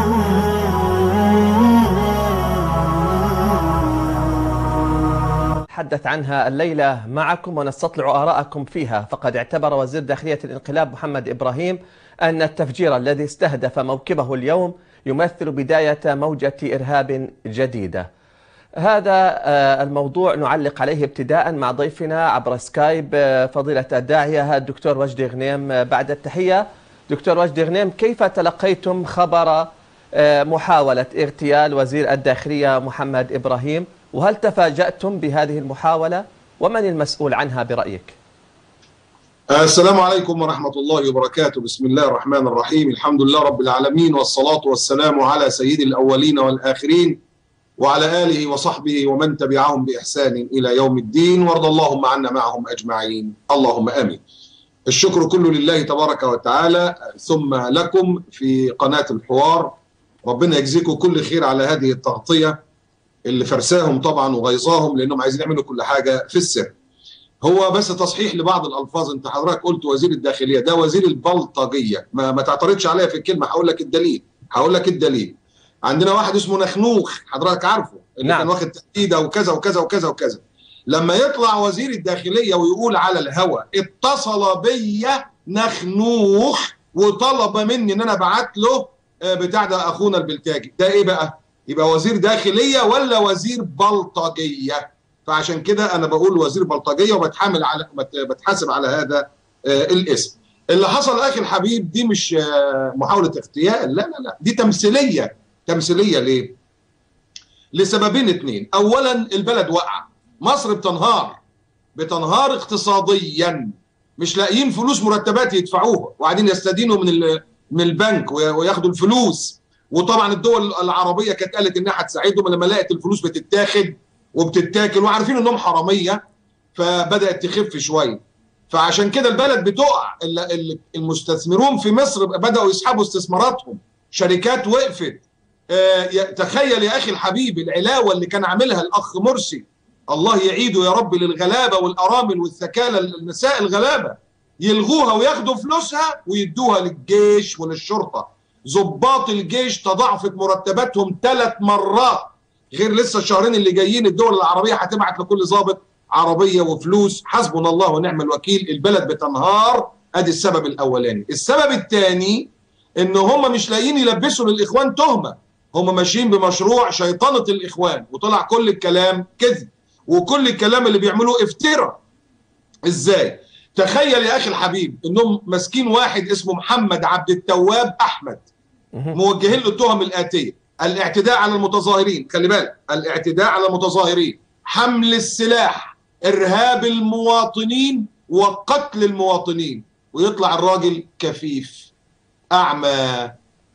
نتحدث عنها الليلة معكم ونستطلع آراءكم فيها. فقد اعتبر وزير داخلية الانقلاب محمد إبراهيم أن التفجير الذي استهدف موكبه اليوم يمثل بداية موجة إرهاب جديدة. هذا الموضوع نعلق عليه ابتداء مع ضيفنا عبر سكايب فضيلة الداعية الدكتور وجدي غنيم. بعد التحية دكتور وجدي غنيم، كيف تلقيتم خبر محاولة اغتيال وزير الداخلية محمد إبراهيم؟ وهل تفاجأتم بهذه المحاولة؟ ومن المسؤول عنها برأيك؟ السلام عليكم ورحمة الله وبركاته. بسم الله الرحمن الرحيم. الحمد لله رب العالمين، والصلاة والسلام على سيد الأولين والآخرين وعلى آله وصحبه ومن تبعهم بإحسان إلى يوم الدين، وارض اللهم عنا معهم أجمعين، اللهم آمين. الشكر كله لله تبارك وتعالى، ثم لكم في قناة الحوار. ربنا يجزيكم كل خير على هذه التغطية اللي فرساهم طبعا وغيظاهم، لأنهم عايزين يعملوا كل حاجة في السر. هو بس تصحيح لبعض الألفاظ. أنت حضرتك قلت وزير الداخلية، ده وزير البلطجية. ما تعترضش عليا في الكلمة، هقول لك الدليل. عندنا واحد اسمه نخنوخ، حضرتك عارفه، اللي كان واخد تأكيدة وكذا وكذا وكذا وكذا. لما يطلع وزير الداخلية ويقول على الهوى اتصل بيا نخنوخ وطلب مني ان انا ابعت له بتاع ده اخونا البلتاجي، ده ايه بقى؟ يبقى وزير داخلية ولا وزير بلطجية؟ فعشان كده انا بقول وزير بلطجية وبتحاسب على هذا الاسم. اللي حصل اخي الحبيب دي مش محاولة اغتيال، لا لا لا، دي تمثيلية. تمثيلية ليه؟ لسببين اتنين. اولا البلد واقعة، مصر بتنهار اقتصاديا، مش لاقيين فلوس مرتبات يدفعوها وقاعدين يستدينوا من البنك وياخدوا الفلوس. وطبعا الدول العربيه كانت قالت انها هتساعدهم، لما لقت الفلوس بتتاخد وبتتاكل وعارفين انهم حراميه فبدات تخف شويه. فعشان كده البلد بتقع. المستثمرون في مصر بداوا يسحبوا استثماراتهم، شركات وقفت. تخيل يا اخي الحبيب العلاوه اللي كان عاملها الاخ مرسي، الله يعيده يا رب، للغلابه والارامل والثكالى، النساء الغلابه، يلغوها وياخدوا فلوسها ويدوها للجيش وللشرطه. ضباط الجيش تضاعفت مرتباتهم 3 مرات، غير لسه الشهرين اللي جايين الدول العربيه هتبعت لكل ضابط عربيه وفلوس. حسبنا الله ونعم الوكيل. البلد بتنهار، ادي السبب الاولاني. السبب الثاني ان هم مش لاقيين يلبسوا للاخوان تهمه، هم ماشيين بمشروع شيطنه الاخوان، وطلع كل الكلام كذب وكل الكلام اللي بيعملوه افتراء. ازاي؟ تخيل يا اخي الحبيب انهم ماسكين واحد اسمه محمد عبد التواب احمد، موجهين له التهم الاتيه: الاعتداء على المتظاهرين، خلي بالك، الاعتداء على المتظاهرين، حمل السلاح، ارهاب المواطنين، وقتل المواطنين. ويطلع الراجل كفيف، اعمى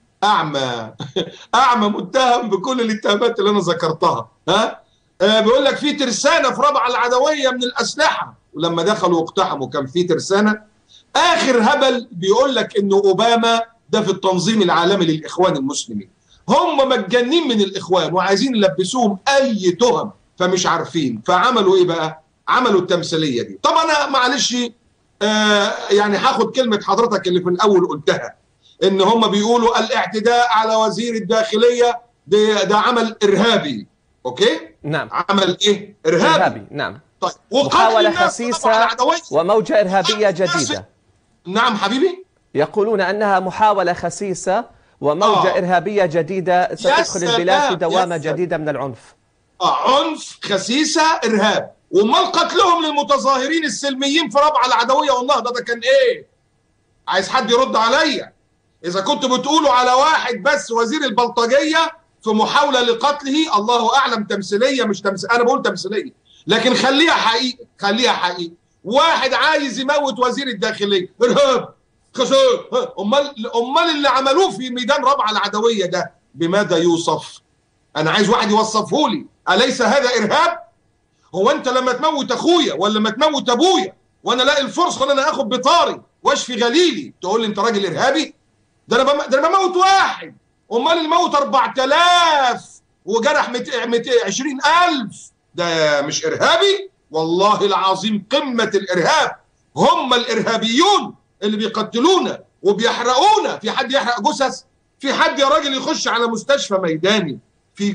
اعمى متهم بكل الاتهامات اللي انا ذكرتها. بيقول لك في ترسانه في رابعه العدويه من الاسلحه، ولما دخلوا واقتحموا كان في ترسانه. اخر هبل بيقول لك انه اوباما ده في التنظيم العالمي للاخوان المسلمين. هم متجنين من الاخوان وعايزين يلبسوهم اي تهم، فمش عارفين. فعملوا ايه بقى؟ عملوا التمثيليه دي. طبعا انا معلش يعني هاخد كلمه حضرتك اللي في الاول قلتها، ان هم بيقولوا الاعتداء على وزير الداخليه ده عمل ارهابي. اوكي؟ نعم. عمل ايه؟ ارهابي. نعم. طيب، محاولة خسيسة وموجة إرهابية جديدة. نعم حبيبي. يقولون أنها محاولة خسيسة وموجة إرهابية جديدة ستدخل البلاد في دوامة جديدة من العنف. عنف، خسيسة، إرهاب. وامال قتلهم للمتظاهرين السلميين في رابعة العدوية والنهضة ده كان إيه؟ عايز حد يرد عليا. إذا كنت بتقولوا على واحد بس وزير البلطجية في محاولة لقتله، الله أعلم تمثيلية مش تمثيلية، أنا بقول تمثيلية، لكن خليها حقيقة، خليها حقيقة. واحد عايز يموت وزير الداخلية، إرهاب، خسائر. أمال اللي عملوه في ميدان رابعة العدوية ده بماذا يوصف؟ أنا عايز واحد يوصفه لي، أليس هذا إرهاب؟ هو أنت لما تموت أخويا ولا لما تموت أبويا وأنا ألاقي الفرصة إن أنا آخد بطاري وأشفي غليلي تقول لي أنت راجل إرهابي؟ ده أنا بموت واحد. أمال اللي موت 4000 وجرح 220,000 ده مش إرهابي؟ والله العظيم قمة الإرهاب. هم الإرهابيون اللي بيقتلونا وبيحرقونا. في حد يحرق جثث؟ في حد يا راجل يخش على مستشفى ميداني في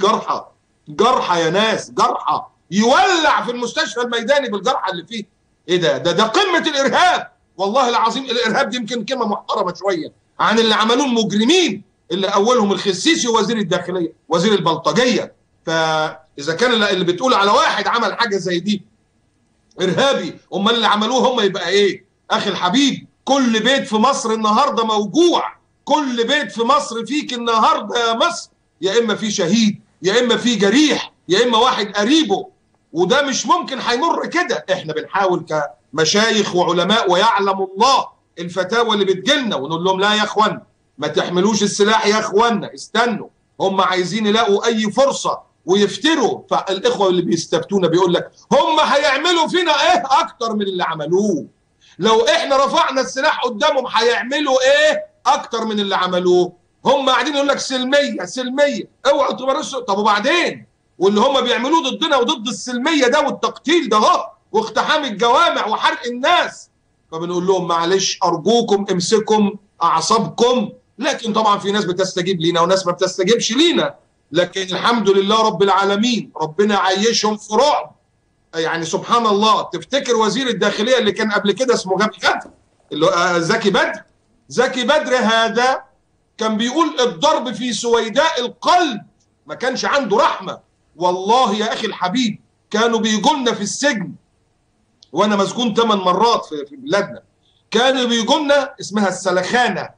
جرحى يا ناس، جرحى، يولع في المستشفى الميداني بالجرحى اللي فيه؟ ايه ده قمه الارهاب. والله العظيم الارهاب دي يمكن كلمه محترمه شويه عن اللي عملوه المجرمين، اللي اولهم الخسيسي وزير الداخليه، وزير البلطجيه. فاذا كان اللي بتقول على واحد عمل حاجه زي دي ارهابي، امال اللي عملوه هم يبقى ايه؟ اخي الحبيب، كل بيت في مصر النهارده موجوع، كل بيت في مصر فيك النهارده يا مصر يا اما في شهيد، يا اما في جريح، يا اما واحد قريبه. وده مش ممكن هيمر كده. احنا بنحاول كمشايخ وعلماء ويعلم الله الفتاوى اللي بتجيلنا، ونقول لهم لا يا اخوانا ما تحملوش السلاح يا اخوانا، استنوا، هم عايزين يلاقوا اي فرصه ويفتروا. فالاخوه اللي بيستفتونا بيقول لك هم هيعملوا فينا ايه اكتر من اللي عملوه؟ لو احنا رفعنا السلاح قدامهم هيعملوا ايه اكتر من اللي عملوه؟ هم قاعدين يقول لك سلميه سلميه، اوعوا تمارسوا. طب وبعدين؟ واللي هم بيعملوه ضدنا وضد السلميه ده والتقتيل ده اهو، واقتحام الجوامع وحرق الناس. فبنقول لهم معلش ارجوكم امسكم اعصابكم. لكن طبعا في ناس بتستجيب لينا وناس ما بتستجيبش لينا، لكن الحمد لله رب العالمين ربنا عيشهم في رعب. يعني سبحان الله. تفتكر وزير الداخليه اللي كان قبل كده اسمه غبي بدر، اللي زكي بدر، زكي بدر هذا كان بيقول الضرب في سويداء القلب، ما كانش عنده رحمه. والله يا اخي الحبيب كانوا بيجوا لنا في السجن، وانا مسجون 8 مرات في بلادنا، كانوا بيجوا لنا اسمها السلخانه،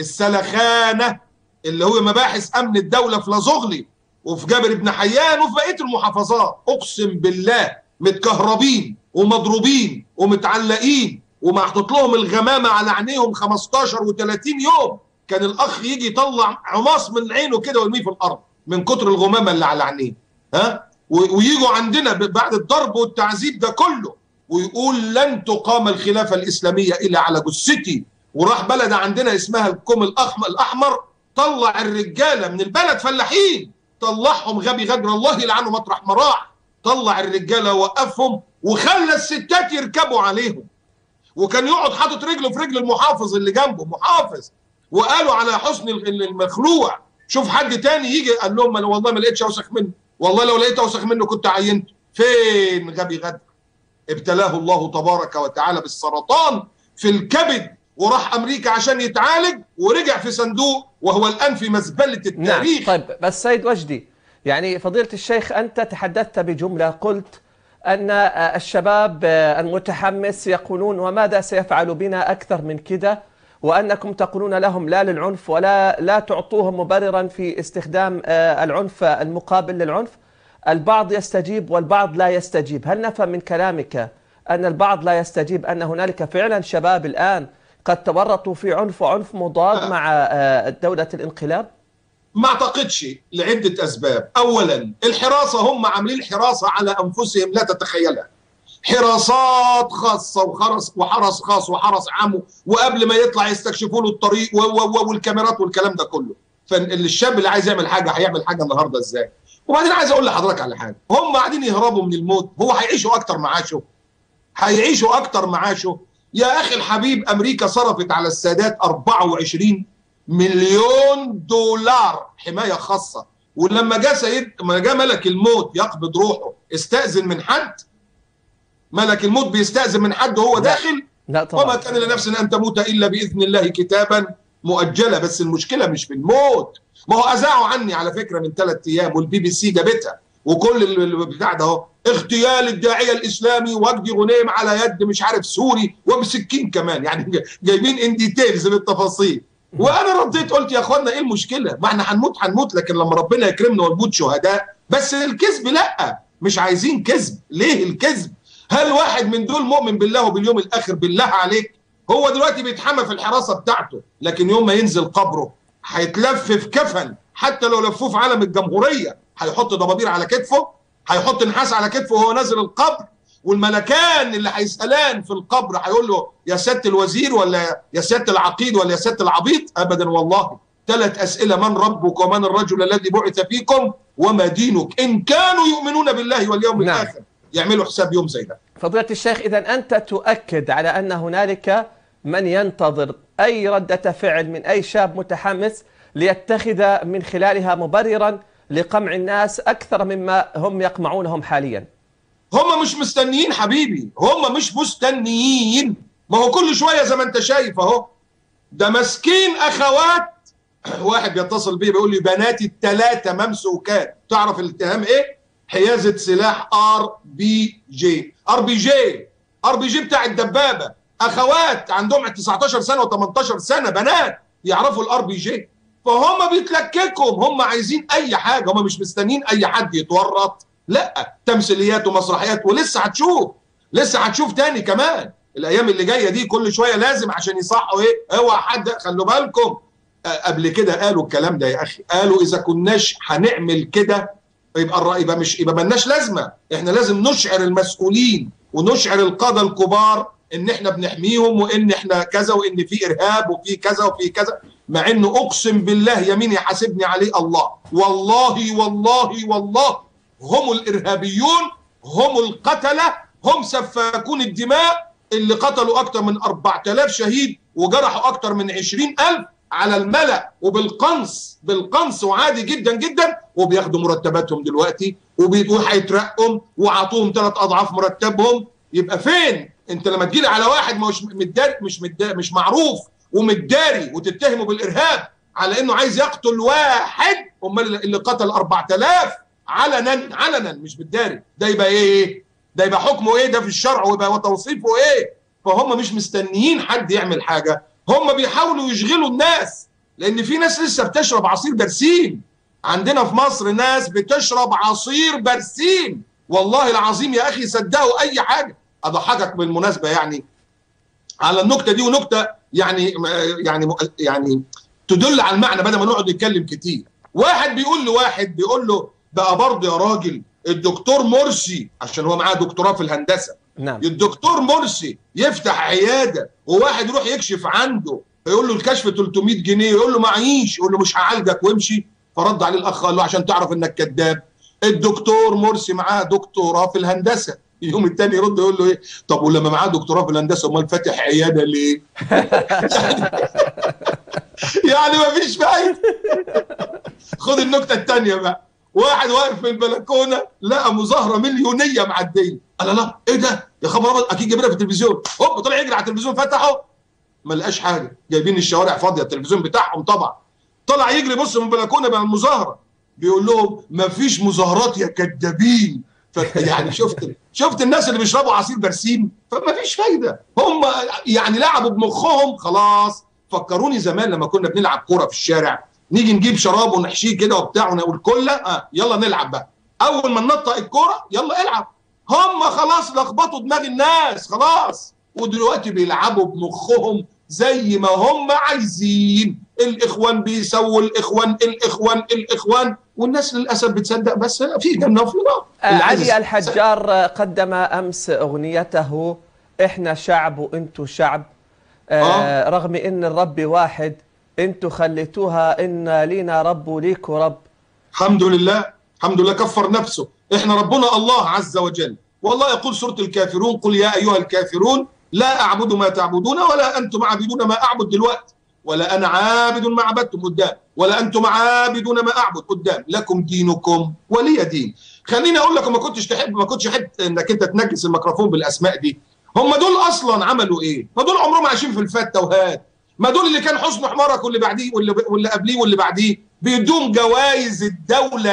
السلخانه اللي هو مباحث امن الدوله في لازغلي وفي جابر بن حيان وفي بقيه المحافظات. اقسم بالله متكهربين ومضروبين ومتعلقين ومحطوط لهم الغمامه على عينيهم 15 و30 يوم. كان الاخ يجي يطلع عماص من عينه كده ويرميه في الارض من كتر الغمامه اللي على عينيه. ويجوا عندنا بعد الضرب والتعذيب ده كله ويقول لن تقام الخلافه الاسلاميه الا على جثتي. وراح بلد عندنا اسمها الكوم الاحمر، طلع الرجاله من البلد فلاحين، طلعهم غبي غدر الله يلعنه مطرح ما راح، طلع الرجاله وقفهم وخلى الستات يركبوا عليهم، وكان يقعد حاطط رجله في رجل المحافظ اللي جنبه، محافظ، وقالوا على حسن المخلوع شوف حد تاني يجي. قال لهم انا والله ما لقيتش اوسخ منه، والله لو لقيت اوسخ منه كنت عينته. فين غبي غدر؟ ابتلاه الله تبارك وتعالى بالسرطان في الكبد، وراح امريكا عشان يتعالج ورجع في صندوق وهو الان في مزبله التاريخ. نعم. طيب بس سيد وجدي، يعني فضيلة الشيخ أنت تحدثت بجملة، قلت أن الشباب المتحمس يقولون وماذا سيفعل بنا أكثر من كده، وأنكم تقولون لهم لا للعنف ولا لا تعطوهم مبررا في استخدام العنف المقابل للعنف. البعض يستجيب والبعض لا يستجيب. هل نفهم من كلامك أن البعض لا يستجيب، أن هنالك فعلا شباب الآن قد تورطوا في عنف وعنف مضاد مع دولة الانقلاب؟ ما اعتقدش لعدة أسباب. أولا الحراسة، هم عاملين حراسة على أنفسهم لا تتخيلها، حراسات خاصة وحرس خاص وحرس عام، وقبل ما يطلع يستكشفوا له الطريق والكاميرات والكلام ده كله. فالشاب اللي عايز يعمل حاجة هيعمل حاجة النهاردة ازاي؟ وبعدين عايز أقول لحضرتك على حاجة، هم قاعدين يهربوا من الموت، هو هيعيشوا أكتر معاشه؟ هيعيشوا أكتر معاشه؟ يا أخي الحبيب أمريكا صرفت على السادات 24 مليون دولار حماية خاصة، ولما جاء ملك الموت يقبض روحه استأذن من حد؟ ملك الموت بيستأذن من حد وهو داخل؟ لا طبعا. وما كان لنفس أن تموت إلا بإذن الله كتابا مؤجلة. بس المشكلة مش في الموت، ما هو أذاعوا عني على فكرة من 3 أيام والبي بي سي جابتها وكل البتاع ده اهو، اغتيال الداعية الإسلامي وجدي غنيم على يد مش عارف سوري وبسكين كمان، يعني جايبين ان ديتيلز بالتفاصيل. وانا رديت قلت يا اخوانا ايه المشكله؟ ما احنا هنموت، لكن لما ربنا يكرمنا ونموت شهداء. بس الكذب لا، مش عايزين كذب. ليه الكذب؟ هل واحد من دول مؤمن بالله وباليوم الاخر؟ بالله عليك، هو دلوقتي بيتحمى في الحراسه بتاعته، لكن يوم ما ينزل قبره هيتلف في كفن، حتى لو لفوه في علم الجمهوريه هيحط ضبابير على كتفه، هيحط نحاس على كتفه وهو نازل القبر، والملكان اللي هيسألان في القبر هيقول له يا سيادة الوزير ولا يا سيادة العقيد ولا يا سيادة العبيط؟ أبدا والله. 3 أسئلة: من ربك ومن الرجل الذي بعث فيكم وما دينك؟ إن كانوا يؤمنون بالله واليوم الآخر يعملوا حساب يوم زي ده. فضيلة الشيخ، إذا أنت تؤكد على أن هنالك من ينتظر أي ردة فعل من أي شاب متحمس ليتخذ من خلالها مبررا لقمع الناس أكثر مما هم يقمعونهم حاليا؟ هم مش مستنيين حبيبي، هم مش مستنيين. ما هو كل شوية زي ما انت شايف اهو، ده مسكين أخوات. واحد بيتصل بيه بيقول لي بناتي ال3 ممسوكات. تعرف الاتهام ايه؟ حيازة سلاح RPG. RPG بتاع الدبابة. اخوات عندهم 19 سنة و18 سنة، بنات يعرفوا الRPG. فهم بيتلككهم، هم عايزين اي حاجة، هم مش مستنيين اي حد يتورط. لا، تمثيليات ومسرحيات، ولسه هتشوف تاني كمان. الايام اللي جايه دي كل شويه لازم عشان يصحوا ايه، اوعى حد. خلوا بالكم قبل كده قالوا الكلام ده يا اخي، قالوا اذا كناش هنعمل كده يبقى مالناش لازمه. احنا لازم نشعر المسؤولين ونشعر القاده الكبار ان احنا بنحميهم، وان احنا كذا، وان في ارهاب وفي كذا وفي كذا. مع انه اقسم بالله يمين يحاسبني عليه الله، والله والله والله هم الارهابيون، هم القتله، هم سفاكون الدماء اللي قتلوا اكثر من 4000 شهيد وجرحوا اكثر من 20,000 على الملأ بالقنص وعادي جدا جدا، وبياخدوا مرتباتهم دلوقتي وهيترقوا وعطوهم 3 أضعاف مرتبهم. يبقى فين انت لما تجيلي على واحد مش معروف ومتداري وتتهمه بالارهاب على انه عايز يقتل واحد؟ امال اللي قتل 4000 علنا مش متداري، ده يبقى ايه؟ ده يبقى حكمه ايه؟ ده في الشرع ويبقى توصيفه ايه؟ فهم مش مستنيين حد يعمل حاجه، هم بيحاولوا يشغلوا الناس. لان في ناس لسه بتشرب عصير برسيم. عندنا في مصر ناس بتشرب عصير برسيم، والله العظيم يا اخي صدقوا اي حاجه. اضحكك بالمناسبه يعني على النكته دي، ونكته يعني تدل على المعنى بدل ما نقعد نتكلم كتير. واحد بيقول له بقى برضه يا راجل الدكتور مرسي، عشان هو معاه دكتوراه في الهندسه، نعم. الدكتور مرسي يفتح عياده وواحد يروح يكشف عنده يقول له الكشف 300 جنيه، يقول له معيش، يقول له مش هعالجك وامشي. فرد عليه الاخ قال له عشان تعرف انك كذاب، الدكتور مرسي معاه دكتوراه في الهندسه. يوم التاني يرد يقول له ايه؟ طب ولما معاه دكتوراه في الهندسه امال فاتح عياده ليه؟ يعني مفيش فايده. خد النكته الثانيه بقى. واحد واقف في البلكونه لقى مظاهره مليونيه معديه، قال لا ايه ده؟ يا خبر ابيض، اكيد جايبينها في التلفزيون. هوب طلع يجري على التلفزيون، فتحه ما لقاش حاجه، جايبين الشوارع فاضيه، التلفزيون بتاعهم طبعا. طلع يجري بص من البلكونه بقى المظاهره، بيقول لهم ما فيش مظاهرات يا كدابين. يعني شفت الناس اللي بيشربوا عصير برسيم، فما فيش فايده. هم يعني لعبوا بمخهم خلاص. فكروني زمان لما كنا بنلعب كوره في الشارع، نيجي نجيب شراب ونحشيه كده وبتاع والكله يلا نلعب بقى. اول ما ننطق الكوره يلا العب. هم خلاص لخبطوا دماغ الناس خلاص، ودلوقتي بيلعبوا بمخهم زي ما هم عايزين. الاخوان بيسووا الاخوان، والناس للاسف بتصدق. بس في جنه وفي نار. علي الحجار قدم امس اغنيته احنا شعب وانتو شعب، رغم ان الرب واحد، انتو خليتوها ان لينا رب وليكوا رب. الحمد لله الحمد لله، كفر نفسه. احنا ربنا الله عز وجل، والله يقول سورة الكافرون قل يا ايها الكافرون لا اعبد ما تعبدون ولا انتم عابدون ما اعبد دلوقتي، ولا انا عابد ما عبدتم قدام، ولا انتم عابدون ما اعبد قدام، لكم دينكم ولي دين. خليني اقول لك، ما كنتش احب انك انت تنجس الميكروفون بالاسماء دي. هم دول اصلا عملوا ايه؟ ما دول عمرهم عايشين في الفته وهات. ما دول اللي كان حسن حمارك واللي بعديه واللي قبليه واللي بعديه بيدوم جوائز الدوله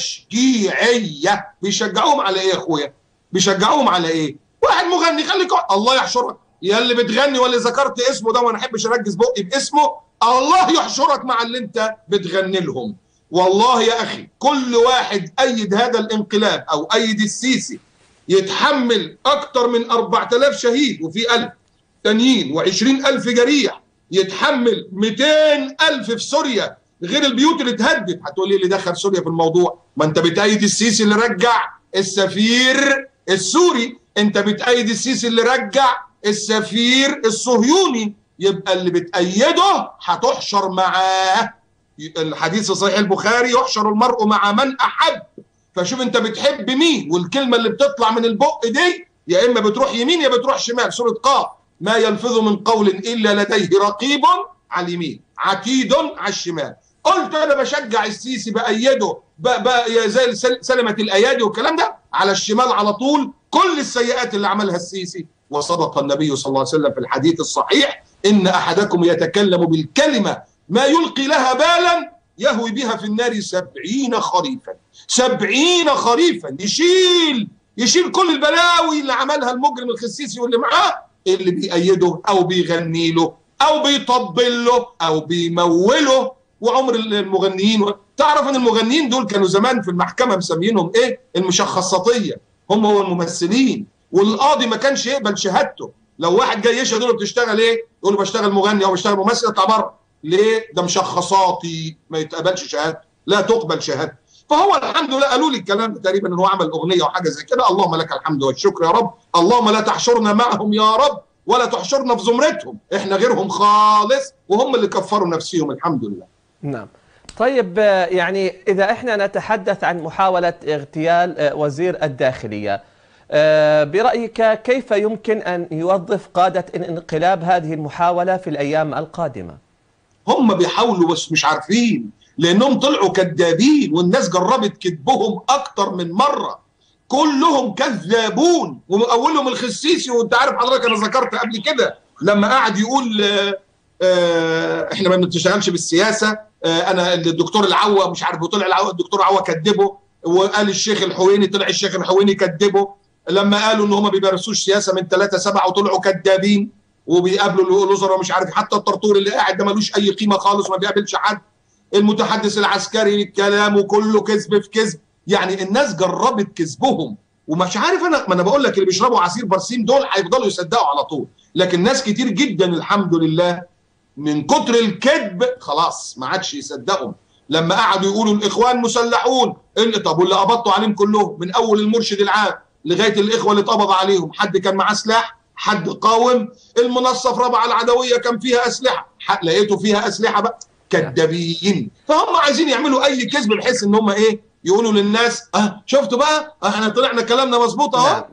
التشجيعيه. بيشجعوهم على ايه يا اخويا؟ بيشجعوهم على ايه؟ واحد مغني، خليك الله يحشرك يا اللي بتغني واللي ذكرت اسمه ده، وانا احبش اركز بقي باسمه، الله يحشرك مع اللي انت بتغني لهم. والله يا اخي كل واحد ايد هذا الانقلاب او ايد السيسي يتحمل اكتر من 4000 شهيد وفي 1000 تانيين و20,000 جريح، يتحمل 200,000 في سوريا غير البيوت اللي اتهدت. هتقول لي اللي دخل سوريا في الموضوع؟ ما انت بتأيد السيسي اللي رجع السفير السوري، انت بتأيد السيسي اللي رجع السفير الصهيوني، يبقى اللي بتأيده هتحشر معاه. الحديث صحيح البخاري يحشر المرء مع من أحب. فشوف انت بتحب مين، والكلمة اللي بتطلع من البق دي يا إما بتروح يمين يا بتروح شمال. سورة قاف ما يلفظ من قول إلا لديه رقيب على اليمين عتيد على الشمال. قلت انا بشجع السيسي بايده زي سلمة الايادي والكلام ده على الشمال على طول كل السيئات اللي عملها السيسي. وصدق النبي صلى الله عليه وسلم في الحديث الصحيح: ان احدكم يتكلم بالكلمه ما يلقي لها بالا يهوي بها في النار 70 خريفا. 70 خريفا يشيل كل البلاوي اللي عملها المجرم الخسيسي واللي معاه، اللي بيأيده او بيغني له او بيطبل له او بيموله. وعمر المغنيين، تعرف ان المغنيين دول كانوا زمان في المحكمه مسمينهم ايه؟ المشخصاتيه. هم هو الممثلين، والقاضي ما كانش يقبل شهادته. لو واحد جاي يشهد يقول له بتشتغل ايه؟ يقول له بشتغل مغني او بشتغل ممثل، اطلع بره. ليه؟ ده مشخصاتي، ما يتقبلش شهادته، لا تقبل شهادته. فهو الحمد لله قالوا لي الكلام تقريبا ان هو عمل اغنيه وحاجه زي كده. اللهم لك الحمد والشكر يا رب. اللهم لا تحشرنا معهم يا رب ولا تحشرنا في زمرتهم، احنا غيرهم خالص وهم اللي كفروا نفسهم الحمد لله. نعم. طيب، يعني إذا إحنا نتحدث عن محاولة اغتيال وزير الداخلية، برأيك كيف يمكن أن يوظف قادة الانقلاب هذه المحاولة في الأيام القادمة؟ هم بيحاولوا بس مش عارفين، لأنهم طلعوا كذابين والناس جربت كذبهم أكتر من مرة. كلهم كذابون، وأولهم الخسيسي. وأنت عارف حضرتك أنا ذكرت قبل كده لما قعد يقول احنا ما بنشتغلش بالسياسه، انا الدكتور العوا مش عارف، وطلع الدكتور عوا كذبه، وقال الشيخ الحويني، طلع الشيخ الحويني كذبه. لما قالوا ان هم ما بيمارسوش سياسه من 3/7 وطلعوا كذابين وبيقابلوا الوزراء ومش عارف. حتى الطرطور اللي قاعد ده ملوش اي قيمه خالص وما بيقابلش حد. المتحدث العسكري كلامه كله كذب في كذب. يعني الناس جربت كذبهم ومش عارف. ما انا بقول لك اللي بيشربوا عصير برسيم دول هيفضلوا يصدقوا على طول. لكن ناس كتير جدا الحمد لله من كتر الكذب خلاص ما عادش يصدقهم. لما قعدوا يقولوا الاخوان مسلحون، طب واللي قبضتوا عليهم كلهم من اول المرشد العام لغايه الاخوه اللي اتقبض عليهم، حد كان معاه سلاح؟ حد قاوم؟ المنصه في رابعه العدويه كان فيها اسلحه؟ لقيتوا فيها اسلحه بقى؟ كذابين. فهم عايزين يعملوا اي كذب بحيث ان هم ايه؟ يقولوا للناس شفتوا بقى احنا طلعنا كلامنا مظبوط اهو.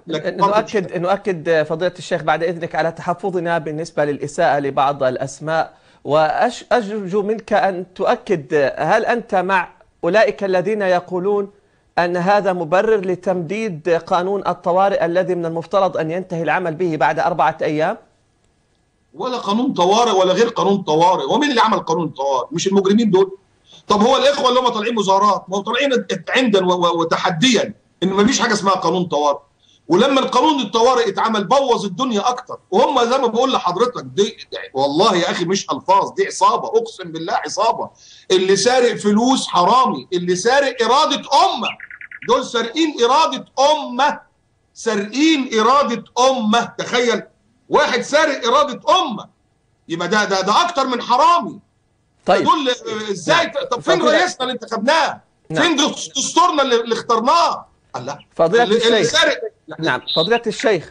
نؤكد فضيلة الشيخ بعد اذنك على تحفظنا بالنسبه للاساءه لبعض الاسماء، وارجو منك ان تؤكد هل انت مع اولئك الذين يقولون ان هذا مبرر لتمديد قانون الطوارئ الذي من المفترض ان ينتهي العمل به بعد 4 أيام؟ ولا قانون طوارئ ولا غير قانون طوارئ. ومين اللي عمل قانون طوارئ؟ مش المجرمين دول؟ طب هو الاخوه اللي هم طالعين مظاهرات ما هو طالعين عندا وتحديا ان ما فيش حاجه اسمها قانون طوارئ. ولما القانون الطوارئ اتعمل بوظ الدنيا اكتر. وهم زي ما بقول لحضرتك دي والله يا اخي مش الفاظ، دي عصابه، اقسم بالله عصابه. اللي سارق فلوس حرامي، اللي سارق اراده امه. دول سارقين اراده امه، سارقين اراده امه. تخيل واحد سارق اراده امه، يبقى ده اكتر من حرامي. طيب دول ازاي؟ طب فين رئيسنا اللي انتخبناه؟ فين دستورنا اللي اخترناه؟ الله. فضيلة الشيخ، نعم فضيلة الشيخ،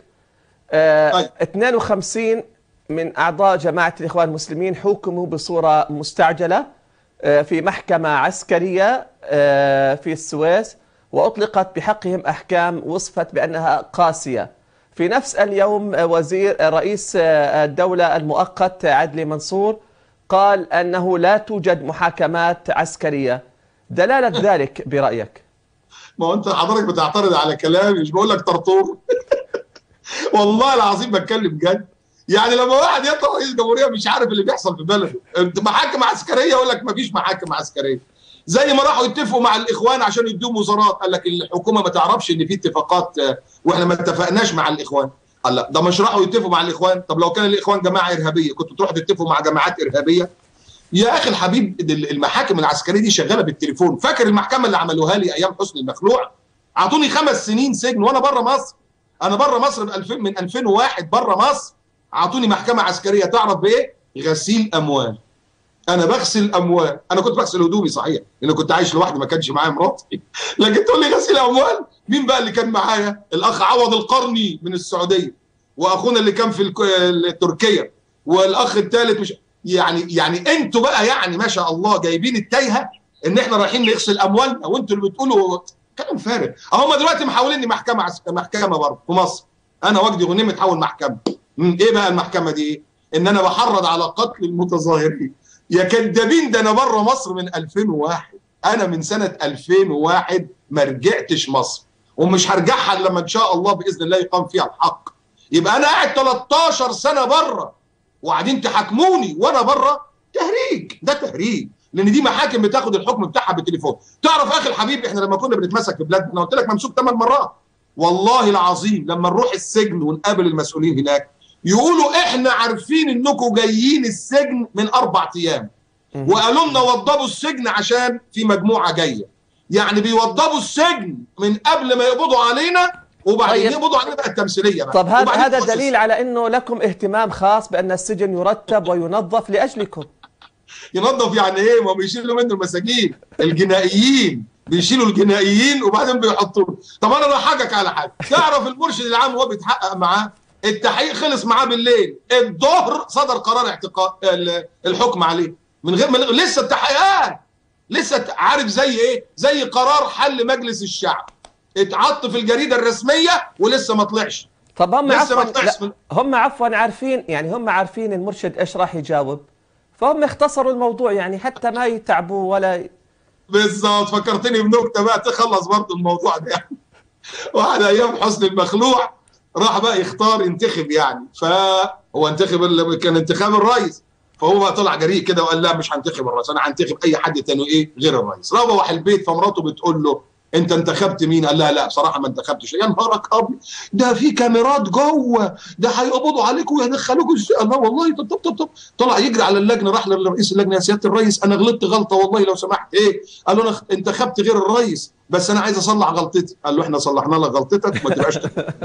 52 من أعضاء جماعة الإخوان المسلمين حكموا بصورة مستعجلة في محكمة عسكرية في السويس، وأطلقت بحقهم أحكام وصفت بأنها قاسية. في نفس اليوم رئيس الدولة المؤقت عدلي منصور قال أنه لا توجد محاكمات عسكرية. دلالة ذلك برأيك؟ ما هو أنت حضرتك بتعترض على كلامي، مش بقول لك طرطور. والله العظيم بتكلم جد. يعني لما واحد يطلع رئيس جمهورية مش عارف اللي بيحصل في بلده، محاكم عسكرية يقول لك ما فيش محاكم عسكرية. زي ما راحوا يتفقوا مع الإخوان عشان يدوهم وزارات، قال لك الحكومة ما تعرفش إن في اتفاقات وإحنا ما اتفقناش مع الإخوان. قال لا ده مش راحوا يتفقوا مع الإخوان. طب لو كان الإخوان جماعة إرهابية كنتوا تروحوا تتفقوا مع جماعات إرهابية؟ يا اخي الحبيب المحاكم العسكريه دي شغاله بالتليفون. فاكر المحكمه اللي عملوها لي ايام حسني المخلوع؟ اعطوني 5 سنين سجن وانا بره مصر. انا بره مصر من 2001 بره مصر. اعطوني محكمه عسكريه تعرف بايه؟ غسيل اموال. انا بغسل اموال. انا كنت بغسل هدومي صحيح لان كنت عايش لوحدي ما كانش معايا مراتي. لكن تقول لي غسيل اموال؟ مين بقى اللي كان معايا؟ الاخ عوض القرني من السعوديه، واخونا اللي كان في تركيا، والاخ الثالث مش يعني انتوا بقى يعني ما شاء الله جايبين التايهه ان احنا رايحين نغسل اموالنا، وانتوا اللي بتقولوا كلام فارغ. هم دلوقتي محاوليني محكمه برضه في مصر. انا وجدي غنيم متحول محكمه. ايه بقى المحكمه دي؟ ان انا بحرض على قتل المتظاهرين. يا كدابين، ده انا بره مصر من 2001. انا من سنه 2001 ما رجعتش مصر، ومش هرجعها الا لما ان شاء الله باذن الله يقام فيها الحق. يبقى انا قاعد 13 سنه بره وقاعدين تحاكموني وانا بره. تهريج، ده تهريج، لان دي محاكم بتاخد الحكم بتاعها بالتليفون. تعرف اخي الحبيب، احنا لما كنا بنتمسك في بلادنا، انا قلت لك ممسوك 8 مرات والله العظيم، لما نروح السجن ونقابل المسؤولين هناك يقولوا احنا عارفين انكم جايين السجن من 4 ايام، وقالوا لنا وضبوا السجن عشان في مجموعه جايه. يعني بيوضبوا السجن من قبل ما يقبضوا علينا، وبعدين طيب. يقبضوا علينا بقى التمثيليه بقى. طب هذا دليل على انه لكم اهتمام خاص بان السجن يرتب وينظف لاجلكم. ينظف يعني ايه؟ ما بيشيلوا منه المساجين، الجنائيين بيشيلوا الجنائيين وبعدين بيحطوه. طب انا بحكك على حاجه، تعرف المرشد العام وهو بيتحقق معاه، التحقيق خلص معاه بالليل، الظهر صدر قرار اعتقال الحكم عليه من غير لسه التحقيقات لسه. عارف زي ايه؟ زي قرار حل مجلس الشعب اتحط في الجريده الرسميه ولسه ما طلعش. طب هم عفوا عارفين، يعني هم عارفين المرشد ايش راح يجاوب، فهم اختصروا الموضوع يعني حتى ما يتعبوا ولا. بالظبط، فكرتني بنكته بقى تخلص برضه الموضوع ده يعني. واحد ايام حسني المخلوع راح بقى يختار ينتخب يعني، فهو انتخب اللي كان انتخاب الرئيس، فهو بقى طلع جريء كده وقال لا مش هنتخب الرئيس، انا هنتخب اي حد تاني ايه غير الرئيس. روح البيت فمراته بتقول له انت انتخبت مين؟ قال لها لا بصراحه ما انتخبتش. يا نهارك ابيض، ده في كاميرات جوه، ده هيقبضوا عليكم ويدخلوكوا السجن. لا والله. طب طلع يجري على اللجنه، راح لرئيس اللجنه، يا سياده الرئيس انا غلطت غلطه والله لو سمحت. ايه؟ قال له انا انتخبت غير الرئيس بس انا عايز اصلح غلطتي. قال له احنا صلحنا لك غلطتك ما تبقاش.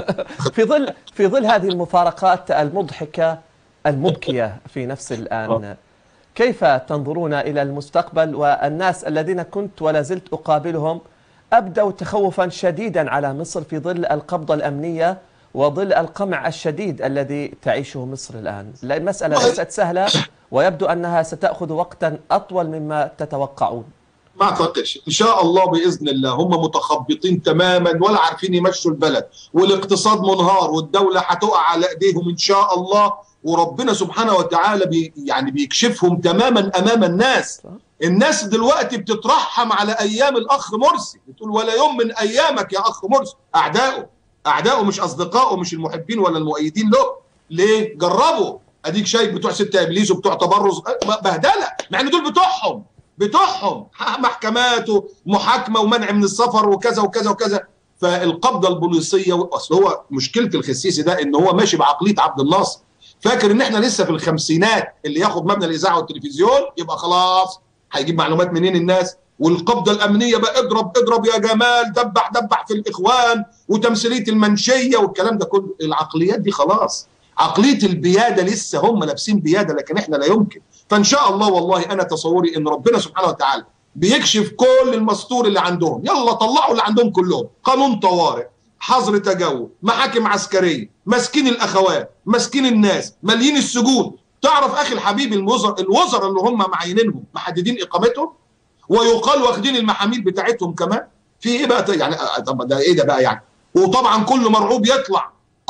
في ظل هذه المفارقات المضحكه المبكيه في نفس الان، كيف تنظرون الى المستقبل والناس الذين كنت ولا زلت اقابلهم أبدوا تخوفا شديدا على مصر في ظل القبضة الأمنية وظل القمع الشديد الذي تعيشه مصر الآن؟ المسألة ليست سهلة ويبدو أنها ستأخذ وقتا أطول مما تتوقعون. ما أعتقدش، إن شاء الله بإذن الله. هم متخبطين تماما ولا عارفين يمشوا البلد، والاقتصاد منهار والدولة هتقع على إيديهم إن شاء الله، وربنا سبحانه وتعالى يعني بيكشفهم تماما أمام الناس. الناس دلوقتي بتترحم على ايام الاخ مرسي، بتقول ولا يوم من ايامك يا اخ مرسي. اعدائه مش اصدقائه، مش المحبين ولا المؤيدين له. ليه؟ جربوا، اديك شايف بتوع 6 ابليس وبتوع تبرز بهدله، مع ان دول بتوعهم محكمات ومحاكمه ومنع من السفر وكذا وكذا وكذا. فالقبضه البوليسيه، اصل هو مشكله الخسيسي ده ان هو ماشي بعقليه عبد الناصر، فاكر ان احنا لسه في الخمسينات، اللي ياخد مبنى الاذاعه والتلفزيون يبقى خلاص هيجيب معلومات منين الناس. والقبضه الامنيه بقى اضرب يا جمال، دبح في الاخوان وتمثيليه المنشيه والكلام ده كله. العقليات دي خلاص، عقليه البياده لسه هم لابسين بياده، لكن احنا لا يمكن. فان شاء الله والله انا تصوري ان ربنا سبحانه وتعالى بيكشف كل المستور اللي عندهم. يلا طلعوا اللي عندهم كلهم، قانون طوارئ، حظر تجول، محاكم عسكريه، ماسكين الاخوات، ماسكين الناس، مالين السجون. تعرف اخي الحبيب الوزراء اللي هم معينينهم محددين اقامتهم، ويقال واخدين المحاميل بتاعتهم كمان. في ايه بقى يعني؟ طب ده ايه ده بقى يعني؟ وطبعا كله مرعوب يطلع،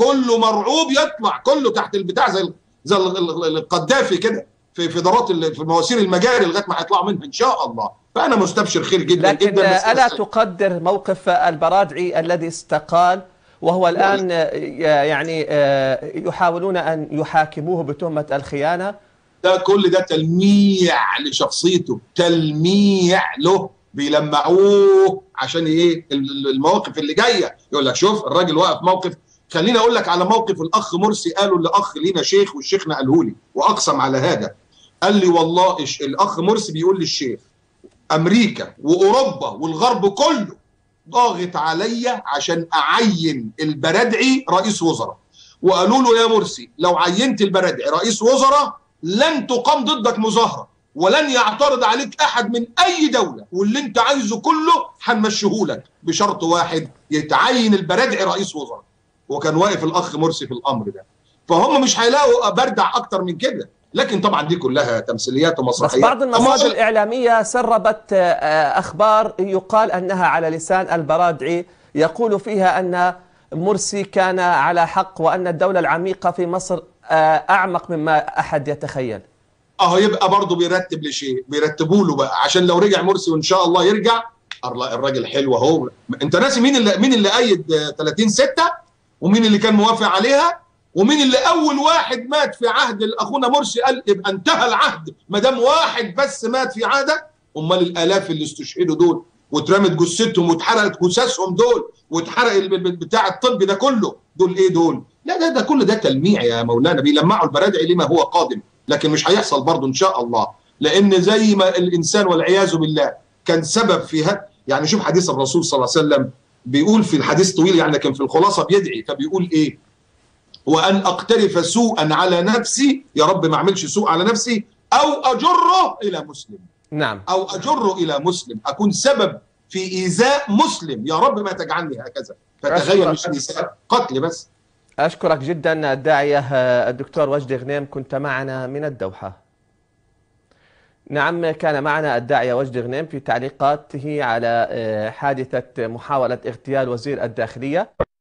كله تحت البتاع زي القذافي كده في دارات في مواسير المجاري لغايه ما هيطلعوا منها ان شاء الله. فانا مستبشر خير جدا لكن جدا. الا تقدر موقف البرادعي الذي استقال وهو الآن يعني يحاولون أن يحاكموه بتهمة الخيانة؟ ده كل ده تلميع لشخصيته، تلميع له، بيلمعوه عشان ايه؟ المواقف اللي جايه. يقول لك شوف الراجل واقف موقف. خليني اقول لك على موقف الاخ مرسي قاله لاخ لينا شيخ، والشيخنا قاله لي واقسم على هذا. قال لي والله الاخ مرسي بيقول للشيخ امريكا واوروبا والغرب كله ضاغط عليا عشان اعين البرادعي رئيس وزراء، وقالوا له يا مرسي لو عينت البرادعي رئيس وزراء لن تقام ضدك مظاهره ولن يعترض عليك احد من اي دوله، واللي انت عايزه كله هنمشيهولك بشرط واحد، يتعين البرادعي رئيس وزراء. وكان واقف الاخ مرسي في الامر ده. فهم مش هيلاقوا بردع اكتر من كده، لكن طبعا دي كلها تمثيليات ومسرحيات. بس بعض المصادر الإعلامية سربت أخبار يقال أنها على لسان البرادعي، يقول فيها أن مرسي كان على حق وأن الدولة العميقة في مصر أعمق مما أحد يتخيل. اهو يبقى برضه بيرتب لشيء، بيرتبوا له بقى عشان لو رجع مرسي وان شاء الله يرجع. الراجل حلو اهو. انت ناسي مين اللي ايد 30/6 ومين اللي كان موافق عليها ومين اللي اول واحد مات في عهد اخونا مرسي قال يبقى انتهى العهد ما دام واحد بس مات في عهدك. امال الالاف اللي استشهدوا دول واترمت جثتهم واتحرقت جثثهم دول واتحرق بتاع الطب ده كله، دول ايه دول؟ لا ده كل ده تلميع يا مولانا، بيلمعوا البرادع لما هو قادم، لكن مش هيحصل برضه ان شاء الله. لان زي ما الانسان والعياذ بالله كان سبب في هذا. يعني شوف حديث الرسول صلى الله عليه وسلم بيقول في الحديث طويل يعني، لكن في الخلاصه بيدعي فبيقول ايه؟ وان اقترف سوءا على نفسي، يا رب ما اعملش سوء على نفسي، او اجره الى مسلم. نعم. او اجره الى مسلم، اكون سبب في ايذاء مسلم، يا رب ما تجعلني هكذا. فتخيل مش ايذاء، قتل بس. اشكرك جدا الداعيه الدكتور وجدي غنيم، كنت معنا من الدوحه. نعم، كان معنا الداعية وجدي غنيم في تعليقاته على حادثة محاولة اغتيال وزير الداخلية.